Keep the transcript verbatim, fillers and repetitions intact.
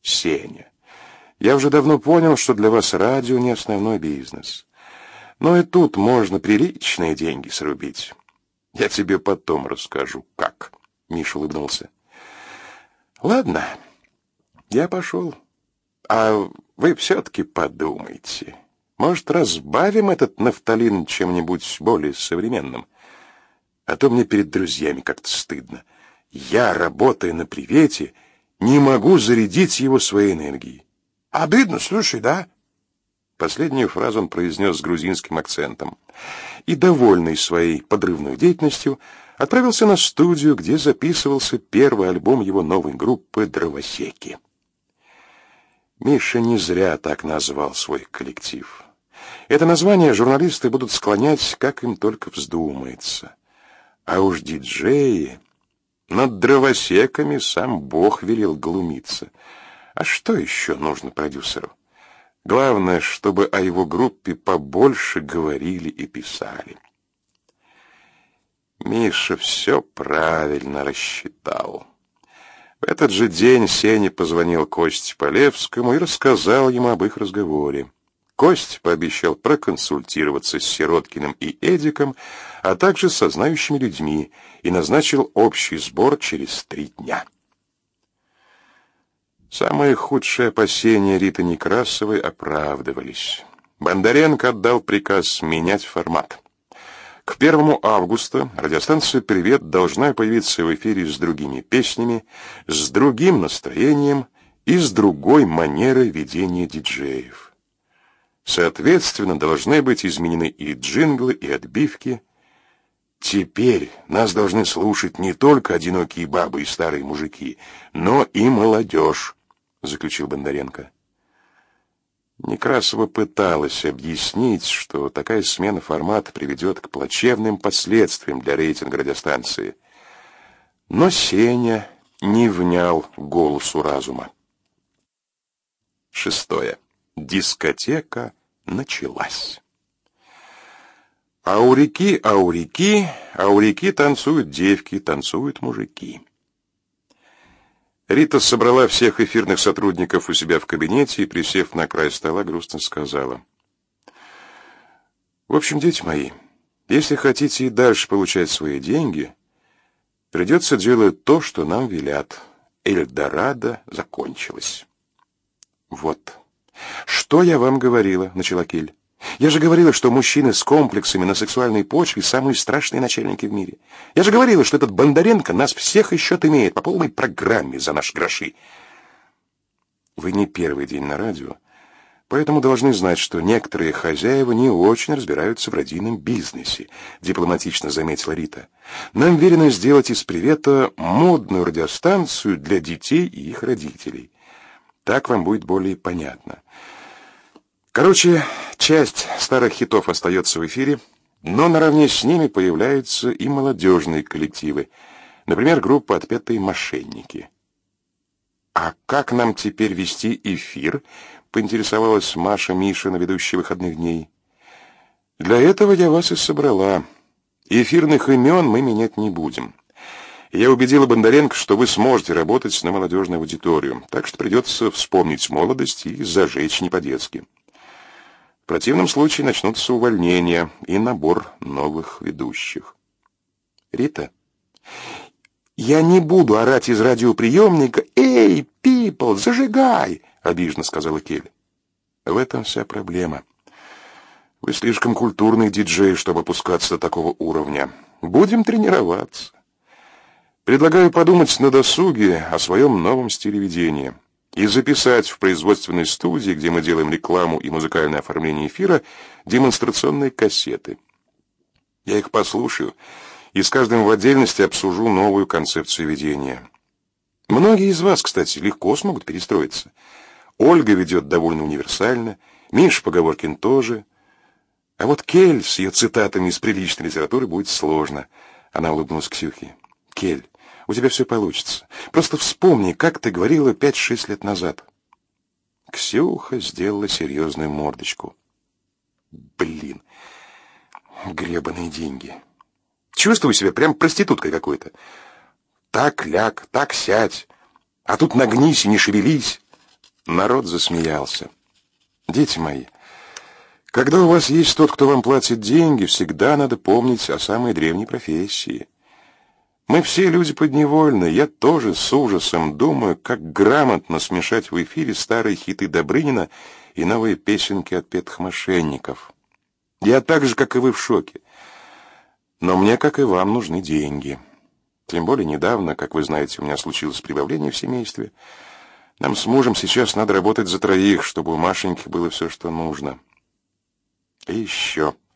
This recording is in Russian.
Сеня, я уже давно понял, что для вас радио не основной бизнес. Но и тут можно приличные деньги срубить. Я тебе потом расскажу, как. Миша улыбнулся. Ладно, я пошел. А вы все-таки подумайте. Может, разбавим этот нафталин чем-нибудь более современным? А то мне перед друзьями как-то стыдно. Я, работая на привете, не могу зарядить его своей энергией. Обидно, слушай, да? Последнюю фразу он произнес с грузинским акцентом. И, довольный своей подрывной деятельностью, отправился на студию, где записывался первый альбом его новой группы «Дровосеки». Миша не зря так назвал свой коллектив. Это название журналисты будут склонять, как им только вздумается. А уж диджеи... Над дровосеками сам Бог велел глумиться. А что еще нужно продюсеру? Главное, чтобы о его группе побольше говорили и писали. Миша все правильно рассчитал. В этот же день Сеня позвонил Косте Полевскому и рассказал ему об их разговоре. Кость пообещал проконсультироваться с Сироткиным и Эдиком, а также со знающими людьми, и назначил общий сбор через три дня. Самые худшие опасения Риты Некрасовой оправдывались. Бондаренко отдал приказ менять формат. К первому августа радиостанция «Привет» должна появиться в эфире с другими песнями, с другим настроением и с другой манерой ведения диджеев. Соответственно, должны быть изменены и джинглы, и отбивки. Теперь нас должны слушать не только одинокие бабы и старые мужики, но и молодежь, заключил Бондаренко. Некрасова пыталась объяснить, что такая смена формата приведет к плачевным последствиям для рейтинга радиостанции. Но Сеня не внял голосу разума. Шестое. Дискотека началась. А у реки, а у реки, а у реки танцуют девки, танцуют мужики. Рита собрала всех эфирных сотрудников у себя в кабинете и, присев на край стола, грустно сказала: «В общем, дети мои, если хотите и дальше получать свои деньги, придется делать то, что нам велят. Эльдорадо закончилось». «Вот. Что я вам говорила», — начала Кель. «Я же говорила, что мужчины с комплексами на сексуальной почве самые страшные начальники в мире. Я же говорила, что этот Бондаренко нас всех и счет имеет по полной программе за наши гроши». «Вы не первый день на радио, поэтому должны знать, что некоторые хозяева не очень разбираются в радийном бизнесе», — дипломатично заметила Рита. «Нам велено сделать из «Привета» модную радиостанцию для детей и их родителей. Так вам будет более понятно. Короче, часть старых хитов остается в эфире, но наравне с ними появляются и молодежные коллективы. Например, группа «Отпетые мошенники». «А как нам теперь вести эфир?» — поинтересовалась Маша Мишина, ведущая выходных дней. «Для этого я вас и собрала. Эфирных имен мы менять не будем. Я убедила Бондаренко, что вы сможете работать на молодежную аудиторию, так что придется вспомнить молодость и зажечь не по-детски. В противном случае начнутся увольнения и набор новых ведущих». «Рита, я не буду орать из радиоприемника: «Эй, people, зажигай!» — обиженно сказала Кель. «В этом вся проблема. Вы слишком культурный диджей, чтобы опускаться до такого уровня. Будем тренироваться. Предлагаю подумать на досуге о своем новом стиле ведения и записать в производственной студии, где мы делаем рекламу и музыкальное оформление эфира, демонстрационные кассеты. Я их послушаю и с каждым в отдельности обсужу новую концепцию ведения. Многие из вас, кстати, легко смогут перестроиться. Ольга ведет довольно универсально, Миша Поговоркин тоже. А вот Кель с ее цитатами из приличной литературы будет сложно». Она улыбнулась Ксюхе. «Кель, у тебя все получится. Просто вспомни, как ты говорила пять-шесть лет назад». Ксюха сделала серьезную мордочку. «Блин, гребаные деньги. Чувствую себя прям проституткой какой-то. Так ляг, так сядь, а тут нагнись и не шевелись. Народ засмеялся. Дети мои, когда у вас есть тот, кто вам платит деньги, всегда надо помнить о самой древней профессии. Мы все люди подневольные. Я тоже с ужасом думаю, как грамотно смешать в эфире старые хиты Добрынина и новые песенки отпетых мошенников. Я так же, как и вы, в шоке. Но мне, как и вам, нужны деньги. Тем более недавно, как вы знаете, у меня случилось прибавление в семействе. Нам с мужем сейчас надо работать за троих, чтобы у Машеньки было все, что нужно. И еще.